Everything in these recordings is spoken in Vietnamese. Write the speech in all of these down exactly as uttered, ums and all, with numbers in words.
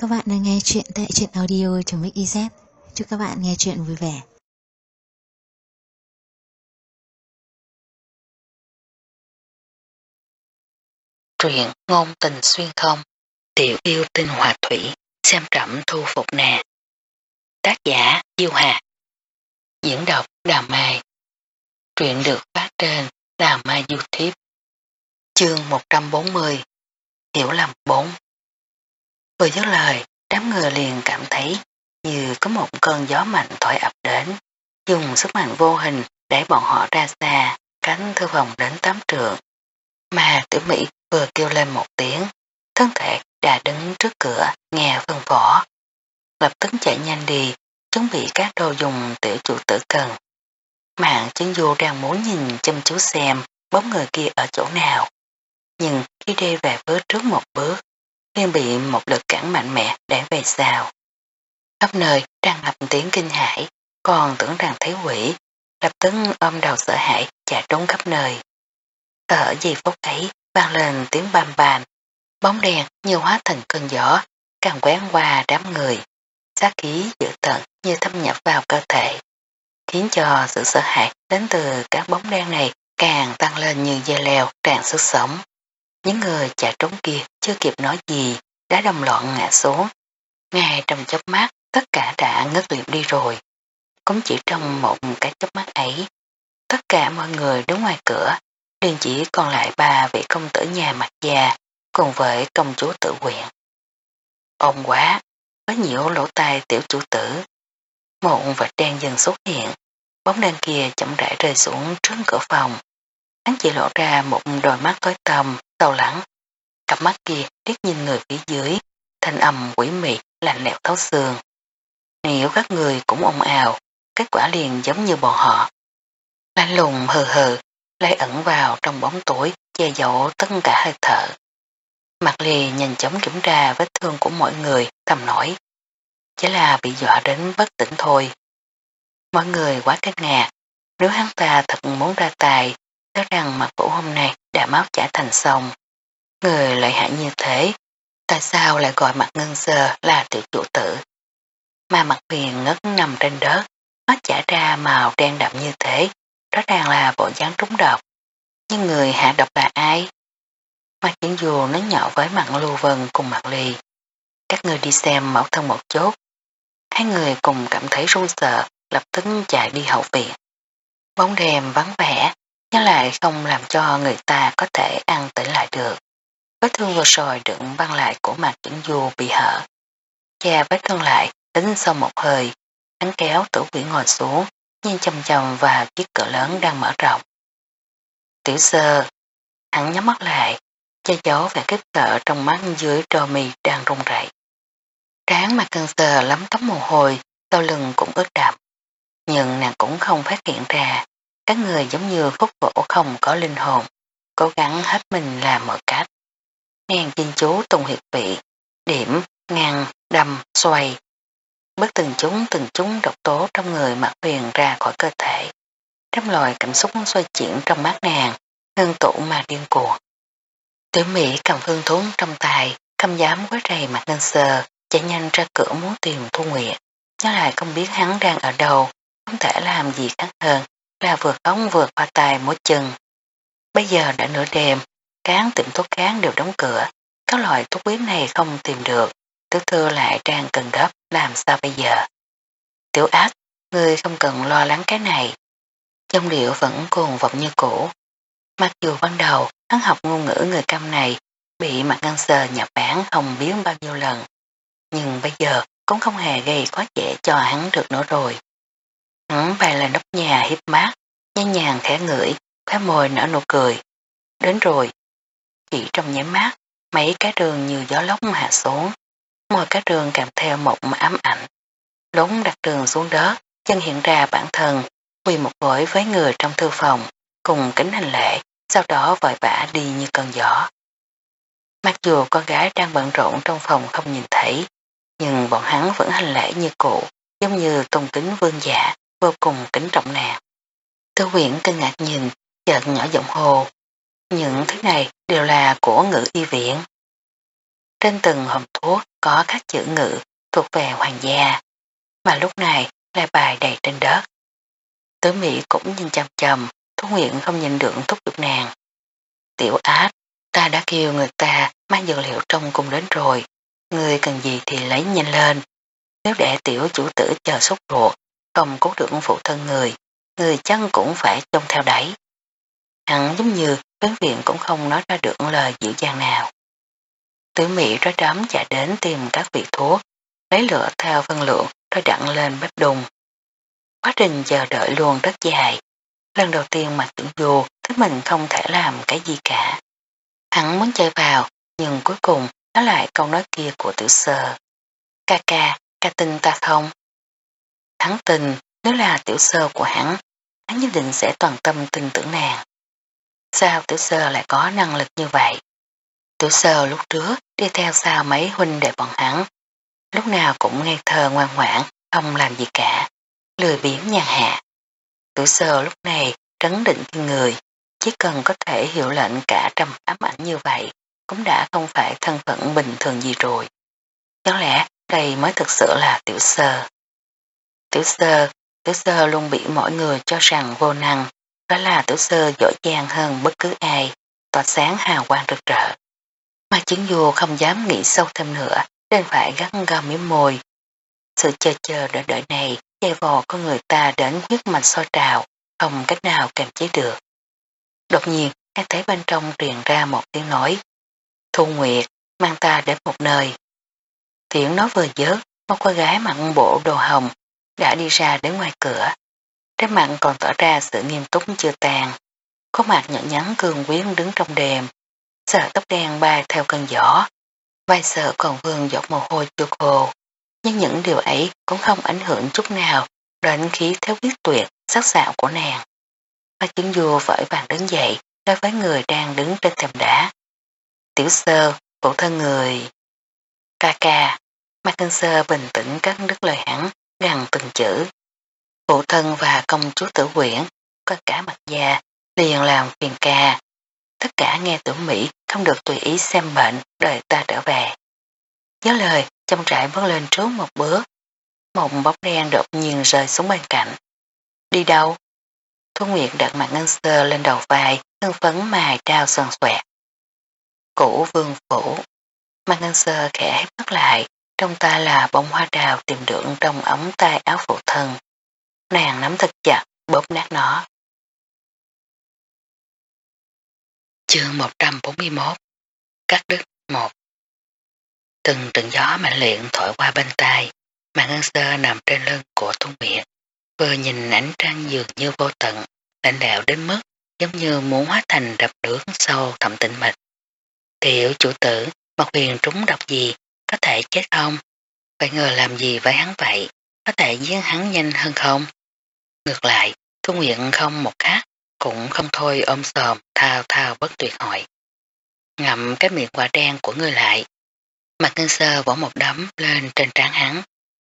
các bạn đang nghe chuyện tại truyện audio.mixyz. Chúc các bạn nghe chuyện vui vẻ. Truyện ngôn tình xuyên không, tiểu yêu tinh hòa thủy, xem trẫm thu phục nè. Tác giả Diêu Hà. Diễn đọc Đào Mai. Truyện được phát trên Đào Mai YouTube. Chương một trăm bốn mươi. Hiểu lầm bốn. Vừa dứt lời, đám người liền cảm thấy như có một cơn gió mạnh thổi ập đến, dùng sức mạnh vô hình để bọn họ ra xa, cánh thư phòng đến tám trượng. Mà Tiểu Mỹ vừa kêu lên một tiếng, thân thể đã đứng trước cửa nghe phân phó. Lập tức chạy nhanh đi, chuẩn bị các đồ dùng tiểu chủ tử cần. Mạng chứng du đang muốn nhìn chăm chú xem bóng người kia ở chỗ nào. Nhưng khi đi về bước trước một bước, liền bị một lực cản mạnh mẽ để về sau. Khắp nơi tràn ngập tiếng kinh hãi, còn tưởng rằng thấy quỷ, lập tức ôm đầu sợ hãi chạy trốn khắp nơi. Ở giây phút ấy vang lên tiếng bam bam, bóng đèn như hóa thành cơn gió, càng quét qua đám người. Sát khí dữ tợn như thâm nhập vào cơ thể, khiến cho sự sợ hãi đến từ các bóng đen này càng tăng lên như dây leo tràn sức sống. Những người chạy trốn kia chưa kịp nói gì đã đồng loạn ngã xuống. Ngay trong chớp mắt tất cả đã ngất liệm đi rồi. Cũng chỉ trong một cái chớp mắt ấy, tất cả mọi người đứng ngoài cửa, liền chỉ còn lại ba vị công tử nhà Mạc Gia cùng với công chúa Tử Quyện. Ồn quá, có nhiễu lỗ tai tiểu chủ tử. Một vật đen dần xuất hiện, bóng đen kia chậm rãi rơi xuống trước cửa phòng. Hắn chỉ lộ ra một đôi mắt tối tăm, sâu lắng. Cặp mắt kia liếc nhìn người phía dưới, thanh âm quỷ mị, lạnh lẽo thấu xương. Nếu các người cũng ồn ào, kết quả liền giống như bọn họ. Lạnh lùng hừ hừ, lại ẩn vào trong bóng tối, che giấu tất cả hơi thở. Mạc Ly nhanh chóng kiểm tra vết thương của mọi người, thầm nói. Chỉ là bị dọa đến bất tỉnh thôi. Mọi người quá kinh ngạc, nếu hắn ta thật muốn ra tài, nói rằng Mạc Vũ hôm nay đã máu chảy thành sông. Người lợi hại như thế, tại sao lại gọi Mạc Ngân Sơ là tiểu chủ tử? Mà Mạc Huyền ngất nằm trên đất, mắt chảy ra màu đen đậm như thế, rõ ràng là bộ dáng trúng độc. Nhưng người hạ độc là ai? Mạc Triển Du nói nhỏ với Mạc Lưu Vân cùng Mạc Ly. Các người đi xem mẫu thân một chút. Hai người cùng cảm thấy run sợ, lập tức chạy đi hậu viện. Bóng đêm vắng vẻ, nhưng lại không làm cho người ta có thể ăn tỉnh lại được. Vết thương vừa rồi được băng lại của Mạc Triển Du bị hở. Cha vết thương lại, tính sau một hơi, hắn kéo Tử Quyển ngồi xuống, nhìn chầm chầm vào chiếc cửa lớn đang mở rộng. Tiểu Sơ, hắn nhắm mắt lại, che giấu vẻ kích cỡ trong mắt dưới trò mì đang run rẩy. Trán Mạc Ngân Sơ lắm tóc mồ hôi, sau lưng cũng ướt đậm. Nhưng nàng cũng không phát hiện ra, các người giống như khúc gỗ không có linh hồn, cố gắng hết mình làm mọi cách. Nàng chinh chú tung huyệt vị, điểm, ngăn, đâm, xoay. Bất từng chúng từng chúng độc tố trong người Mạc Huyền ra khỏi cơ thể. Trăm loại cảm xúc xoay chuyển trong mắt nàng, ngân tụ mà điên cuồng. Tiểu Mỹ cầm phương thuốc trong tay, không dám quấy rầy Mạc Ngân Sơ, chạy nhanh ra cửa muốn tìm Thu Nguyệt, nhưng lại không biết hắn đang ở đâu, không thể làm gì khác hơn là vượt ống vượt qua tay mỗi chân. Bây giờ đã nửa đêm, các tiệm thuốc khác đều đóng cửa, các loại thuốc quý này không tìm được, tiểu thư lại đang cần gấp, làm sao bây giờ? Tiểu ác, ngươi không cần lo lắng cái này. Trong điệu vẫn cuồng vọng như cũ. Mặc dù ban đầu hắn học ngôn ngữ người Cam này bị Mạc Ngân Sơ nhập bản không biết bao nhiêu lần, nhưng bây giờ cũng không hề gây khó dễ cho hắn được nữa rồi. Hắn bay lên nóc nhà hiếp mắt, nhẹ nhàng khẽ ngửi, khóe môi nở nụ cười. Đến rồi. Chỉ trong nháy mắt, mấy cái đường như gió lốc hạ xuống, môi cái đường kèm theo một ám ảnh. Lúng đặt đường xuống đất, chân hiện ra bản thân, quỳ một gối với người trong thư phòng, cùng kính hành lễ, sau đó vội vã đi như cơn gió. Mặc dù con gái đang bận rộn trong phòng không nhìn thấy, nhưng bọn hắn vẫn hành lễ như cũ, giống như tôn kính vương giả, vô cùng kính trọng nàng. Tư Quyển kinh ngạc nhìn, chợt nhỏ giọng hồ. Những thứ này đều là của Ngự Y viện. Trên từng hòm thuốc có các chữ ngữ thuộc về hoàng gia, mà lúc này lại bài đầy trên đất. Tứ Mỹ cũng nhìn chằm chằm, Thu Nguyệt không nhìn được thúc giục nàng. Tiểu ác, ta đã kêu người ta mang dược liệu trong cung đến rồi, người cần gì thì lấy nhanh lên. Nếu để tiểu chủ tử chờ sốt ruột, không cứu được phụ thân người, người chắc cũng phải trông theo đấy. Hắn giống như bệnh viện cũng không nói ra được lời dịu dàng nào. Tử Mỹ rối rắm chạy đến tìm các vị thuốc, lấy lửa theo phân lượng rồi đặn lên bếp đùng. Quá trình chờ đợi luôn rất dài. Lần đầu tiên Mạc Tử Du thấy mình không thể làm cái gì cả. Hắn muốn chơi vào, nhưng cuối cùng nó lại câu nói kia của Tiểu Sơ. Ca ca, ca tin ta không? Hắn tin, nếu là Tiểu Sơ của hắn, hắn nhất định sẽ toàn tâm tin tưởng nàng. Sao Tiểu Sơ lại có năng lực như vậy? Tiểu Sơ lúc trước đi theo sau mấy huynh đệ bọn hắn, lúc nào cũng ngây thơ ngoan ngoãn, không làm gì cả, lười biếng nhàn hạ. Tiểu Sơ lúc này trấn định kinh người, chỉ cần có thể hiểu lệnh cả trăm ám ảnh như vậy, cũng đã không phải thân phận bình thường gì rồi. Có lẽ đây mới thực sự là Tiểu Sơ. Tiểu Sơ, Tiểu Sơ luôn bị mọi người cho rằng vô năng, đó là Tiểu Sơ giỏi giang hơn bất cứ ai, tỏa sáng hào quang rực rỡ. Mà Chiến Du không dám nghĩ sâu thêm nữa, nên phải gắt gao mím môi. Sự chờ chờ đợi đợi này dây vò con người ta đến huyết mạch sôi trào, không cách nào kềm chế được. Đột nhiên, nghe thấy bên trong truyền ra một tiếng nói. Thu Nguyệt, mang ta đến một nơi. Tiếng nói vừa dứt, một cô gái mặc bộ đồ hồng đã đi ra đến ngoài cửa. Trên mặt còn tỏ ra sự nghiêm túc chưa tàn. Có mặt nhỏ nhắn cường quyến đứng trong đêm, sợi tóc đen bay theo cơn gió. Vai sợ còn vương giọt mồ hôi chưa khô. Nhưng những điều ấy cũng không ảnh hưởng chút nào đến khí thế quyết tuyệt, sắc sảo của nàng. Mà Chiến Du vội vàng đứng dậy nói với người đang đứng trên thềm đá. Tiểu Sơ, phụ thân người. Ca ca, Mạc Kinh Sơ bình tĩnh cắt đứt lời hắn, gần từng chữ. Phụ thân và công chúa Tử Quyển, có cả mặt gia, liền làm phiền ca. Tất cả nghe Tử Mỹ không được tùy ý xem bệnh, đợi ta trở về. Nhớ lời, chăm trại bước lên trước một bước. Một bóng đen đột nhiên rơi xuống bên cạnh. Đi đâu? Thu Nguyệt đặt mặt Ngân Sơ lên đầu vai, hưng phấn mài trao son xoẹt. Cũ vương phủ. Mặt Ngân Sơ khẽ hít mắt lại, trong tay là bông hoa đào tìm được trong ống tay áo phụ thân. Nàng nắm thật chặt, bóp nát nó. Chương một trăm bốn mươi mốt. Cắt đứt một. Từng trận gió mạnh liệt thổi qua bên tai, mà Ngân Sơ nằm trên lưng của Thu Nguyệt, vừa nhìn ánh trăng dường như vô tận, lạnh lẽo đến mức giống như muốn hóa thành đập nước sâu thẳm tĩnh mịch. Tiểu chủ tử, Mộc Huyền trúng độc gì, có thể chết không? Vậy ngờ làm gì với hắn vậy, có thể giết hắn nhanh hơn không? Ngược lại, Thu Nguyệt không một khắc, cũng không thôi ôm sòm thao thao bất tuyệt hỏi. Ngậm cái miệng quả đen của ngươi lại. Mặt Ngân Sơ vỗ một đấm lên trên trán hắn.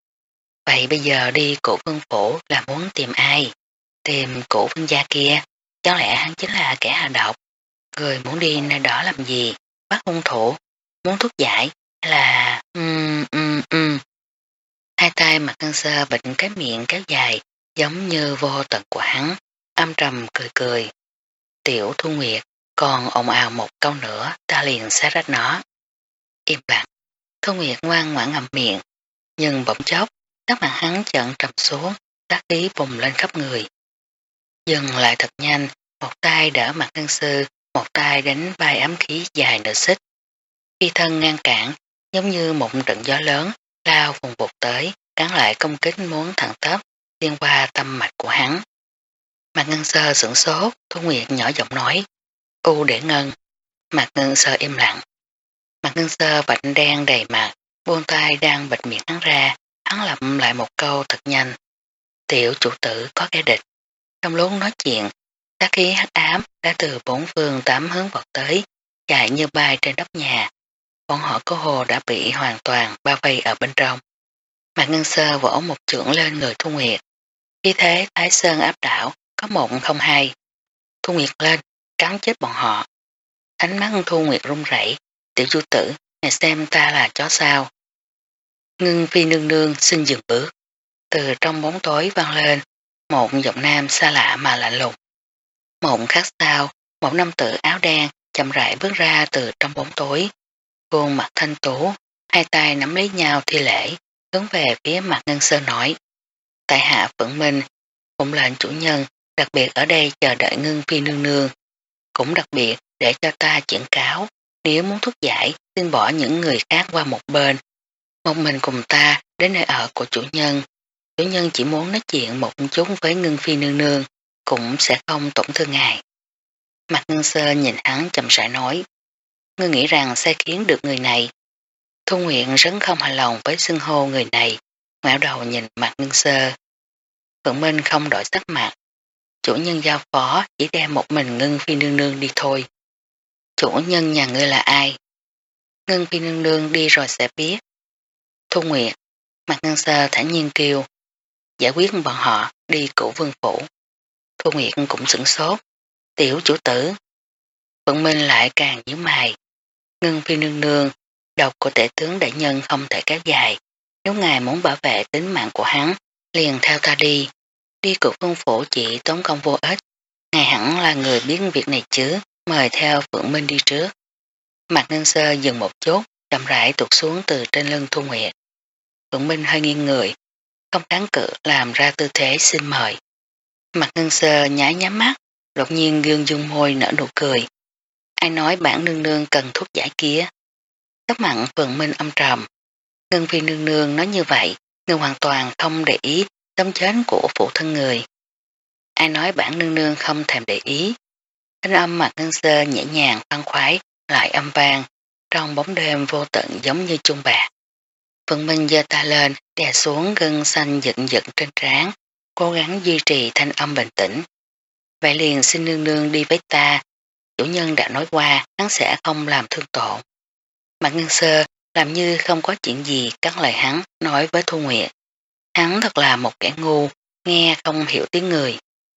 Vậy bây giờ đi Cổ Vương Phủ là muốn tìm ai? Tìm Cổ Vương gia kia, chẳng lẽ hắn chính là kẻ hạ độc? Người muốn đi nơi đó làm gì? Bắt hung thủ? Muốn thuốc giải? Hay là... Um, um, um. Hai tay Mặt Ngân Sơ bịt cái miệng kéo dài, giống như vô tận của hắn, âm trầm cười cười. Tiểu Thu Nguyệt, còn ồn ào một câu nữa, ta liền xé rách nó. Im lặng. Thu Nguyệt ngoan ngoãn ngậm miệng, nhưng bỗng chốc, các mặt hắn chợt trầm xuống, sát khí bùng lên khắp người. Dừng lại thật nhanh, một tay đỡ Mặt Ngân Sư, một tay đánh vai ám khí dài nửa xích. Khi thân ngăn cản, giống như một trận gió lớn, lao vùng vụt tới, cắn lại công kích muốn thẳng tắp, liên qua tâm mạch của hắn. Mặt Ngân Sơ sửng sốt, Thu Nguyệt nhỏ giọng nói, U để ngân. Mặt Ngân Sơ im lặng. Mặt Ngân Sơ vạch đen đầy mặt, buông tay đang bịt miệng hắn ra, hắn lặp lại một câu thật nhanh. Tiểu chủ tử có kẻ địch. Trong lúc nói chuyện, sát khí hắc ám đã từ bốn phương tám hướng vọt tới, chạy như bay trên nóc nhà. Bọn họ cơ hồ đã bị hoàn toàn bao vây ở bên trong. Mặt Ngân Sơ vỗ một chưởng lên người Thu Nguyệt. Khi thế Thái Sơn áp đảo, có một không hai. Thu Nguyệt lên, cắn chết bọn họ. Ánh mắt Thu Nguyệt run rẩy. Tiểu chủ tử, ngày xem ta là chó sao. Ngưng Phi nương nương xin dừng bước. Từ trong bóng tối vang lên một giọng nam xa lạ mà lạnh lùng. Một khắc sau, một nam tử áo đen chậm rãi bước ra từ trong bóng tối. Khuôn mặt thanh tú, hai tay nắm lấy nhau thi lễ, hướng về phía Mạc Ngân Sơn nói. Tại hạ Phượng Minh, cũng lệnh chủ nhân, đặc biệt ở đây chờ đợi Ngưng Phi nương nương. Cũng đặc biệt để cho ta chuyển cáo, nếu muốn thúc giải, xin bỏ những người khác qua một bên. Một mình cùng ta đến nơi ở của chủ nhân. Chủ nhân chỉ muốn nói chuyện một chút với Ngưng Phi nương nương, cũng sẽ không tổn thương ngài. Mạc Ngân Sơn nhìn hắn chậm rãi nói. Ngươi nghĩ rằng sẽ khiến được người này. Thu Nguyện rất không hài lòng với xưng hô người này, ngoảo đầu nhìn Mạc Ngân Sơn. Phượng Minh không đổi sắc mặt. Chủ nhân giao phó chỉ đem một mình Ngưng Phi nương nương đi thôi. Chủ nhân nhà ngươi là ai? Ngưng Phi nương nương đi rồi sẽ biết. Thu Nguyệt, Mạc Ngân Sơn thản nhiên kêu. Giải quyết bọn họ đi Cửu Vương phủ. Thu Nguyệt cũng sửng sốt. Tiểu chủ tử. Phượng Minh lại càng nhíu mày. Ngưng Phi nương nương, độc của tể tướng đại nhân không thể kéo dài. Nếu ngài muốn bảo vệ tính mạng của hắn, liền theo ta đi. Đi Cửu Vương phủ chỉ tốn công vô ích. Ngài hẳn là người biết việc này chứ, mời theo Phượng Minh đi trước. Mạc Ngân Sơ dừng một chút, chậm rãi tụt xuống từ trên lưng Thu Nguyệt. Phượng Minh hơi nghiêng người, không kháng cự làm ra tư thế xin mời. Mạc Ngân Sơ nhái nhắm mắt, đột nhiên gương dung môi nở nụ cười. Ai nói bản nương nương cần thuốc giải kia? Sắc mặn Phượng Minh âm trầm. Ngân Phi nương nương nói như vậy, người hoàn toàn không để ý tấm chết của phụ thân người. Ai nói bản nương nương không thèm để ý? Thanh âm Mạc Ngân Sơ nhẹ nhàng khoan khoái lại âm vang, trong bóng đêm vô tận giống như chuông bạc. Phượng Minh giơ tay lên đè xuống gân xanh giận giận trên trán, cố gắng duy trì thanh âm bình tĩnh. Vậy liền xin nương nương đi với ta, chủ nhân đã nói qua hắn sẽ không làm thương tổn. Mạc Ngân Sơ làm như không có chuyện gì cắt lời hắn nói với Thu Nguyệt. Hắn thật là một kẻ ngu, nghe không hiểu tiếng người.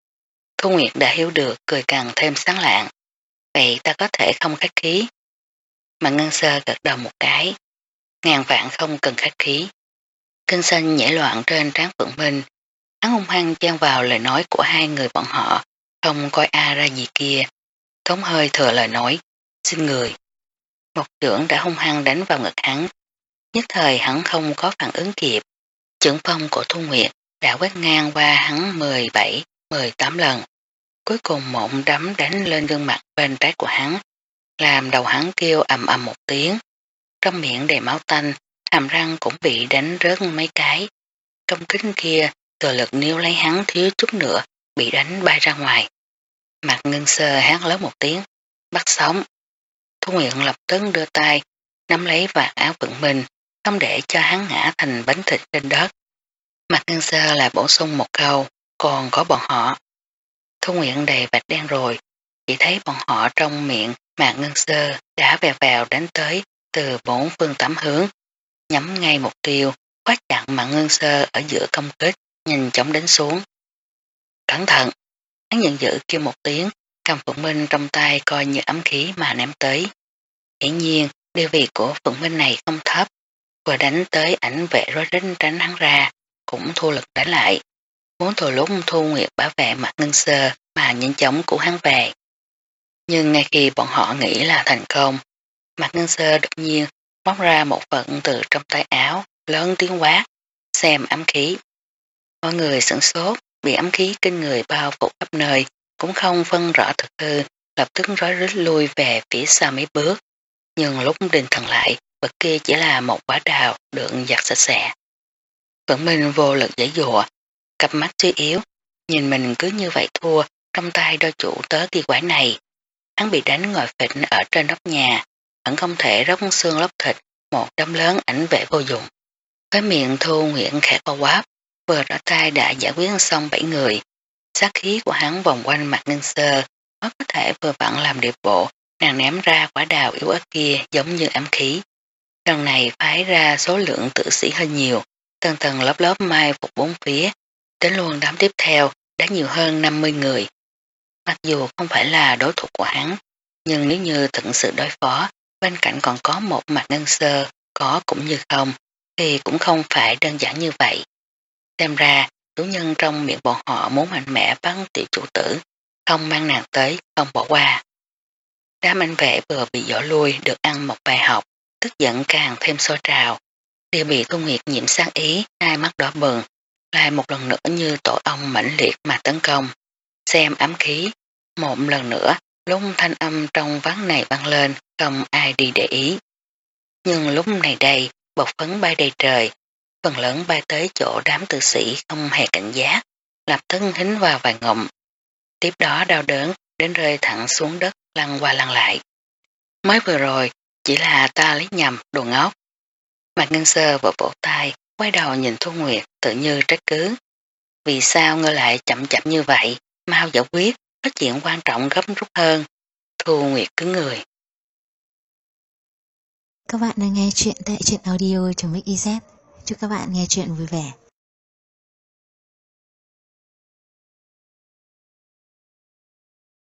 Thu Nguyệt đã hiểu được, cười càng thêm sáng lạng. Vậy ta có thể không khách khí. Mạc Ngân Sơ gật đầu một cái. Ngàn vạn không cần khách khí. Cơn xanh nhảy loạn trên trán Phượng Minh. Hắn hung hăng chen vào lời nói của hai người bọn họ, không coi a ra gì kia. Thống hơi thừa lời nói, xin người. Một chưởng đã hung hăng đánh vào ngực hắn. Nhất thời hắn không có phản ứng kịp. Chưởng phong của Thu Nguyệt đã quét ngang qua hắn mười bảy, mười tám lần. Cuối cùng một đấm đánh lên gương mặt bên trái của hắn, làm đầu hắn kêu ầm ầm một tiếng. Trong miệng đầy máu tanh, hàm răng cũng bị đánh rớt mấy cái. Công kích kia thừa lực níu lấy hắn thiếu chút nữa, bị đánh bay ra ngoài. Mạc Ngân Sơ hát lớn một tiếng, bắt sống. Thu Nguyện lập tức đưa tay, nắm lấy vạt áo Phượng Minh, không để cho hắn ngã thành bánh thịt trên đất. Mạc Ngân Sơ lại bổ sung một câu, còn có bọn họ. Thu Nguyện đầy bạch đen rồi, chỉ thấy bọn họ trong miệng Mạc Ngân Sơ đã vèo vèo đánh tới từ bốn phương tám hướng, nhắm ngay mục tiêu, khóa chặn Mạc Ngân Sơ ở giữa công kích, nhanh chóng đánh xuống. Cẩn thận! Hắn giận dữ kêu một tiếng, cầm Phượng Minh trong tay coi như ấm khí mà ném tới. Hiển nhiên, địa vị của Phượng Minh này không thấp, vừa đánh tới ảnh vệ rối rít tránh hắn ra, cũng thua lực đánh lại. Muốn thừa lúc Thu Nguyệt bảo vệ Mạc Ngân Sơ mà nhanh chóng cứu hắn về. Nhưng ngay khi bọn họ nghĩ là thành công, Mạc Ngân Sơ đột nhiên móc ra một phận từ trong tay áo, lớn tiếng quát, xem ấm khí. Mọi người sửng sốt, bị ấm khí kinh người bao phủ khắp nơi, cũng không phân rõ thực hư, lập tức rối rít lui về phía sau mấy bước. Nhưng lúc định thần lại, vật kia chỉ là một quả đào được giặt sạch sẽ. Phượng Minh vô lực giãy giụa, cặp mắt suy yếu, nhìn mình cứ như vậy thua trong tay đôi chủ tớ kỳ quái này. Hắn bị đánh ngồi phịch ở trên nóc nhà, vẫn không thể róc xương lóc thịt, một đám lớn ảnh vệ vô dụng. Cái miệng Thu Nguyện khẽ co quáp, vừa rõ tay đã giải quyết xong bảy người. Sát khí của hắn vòng quanh Mạc Ngân Sơ, nó có thể vừa vặn làm điệp bộ, nàng ném ra quả đào yếu ớt kia giống như ám khí. Lần này phái ra số lượng tử sĩ hơi nhiều, tầng tầng lớp lớp mai phục bốn phía, đến luôn đám tiếp theo đã nhiều hơn năm mươi người. Mặc dù không phải là đối thủ của hắn, nhưng nếu như thực sự đối phó, bên cạnh còn có một Mạc Ngân Sơ, có cũng như không, thì cũng không phải đơn giản như vậy. Xem ra, chủ nhân trong miệng bọn họ muốn mạnh mẽ bắt tiểu chủ tử, không mang nàng tới, không bỏ qua. Đám anh vệ vừa bị dỗ lui được ăn một bài học, tức giận càng thêm sôi trào, đều bị Thu Nguyệt nhiễm sáng ý, hai mắt đỏ bừng, lại một lần nữa như tổ ong mãnh liệt mà tấn công. Xem ám khí, một lần nữa, lúc thanh âm trong ván này vang lên, không ai đi để ý. Nhưng lúc này đây, bột phấn bay đầy trời, phần lớn bay tới chỗ đám tử sĩ không hề cảnh giác, lập tức hính vào vài ngụm. Tiếp đó đau đớn đến rơi thẳng xuống đất lăn qua lăn lại. Mới vừa rồi, chỉ là ta lấy nhầm, đồ ngốc. Mạc Ngân Sơ vỗ vỗ tay, quay đầu nhìn Thu Nguyệt tự như trách cứ. Vì sao ngươi lại chậm chậm như vậy, mau giải quyết, có chuyện quan trọng gấp rút hơn. Thu Nguyệt cứng người. Các bạn đang nghe chuyện tại truyện audio.mixyz. Chúc các bạn nghe chuyện vui vẻ.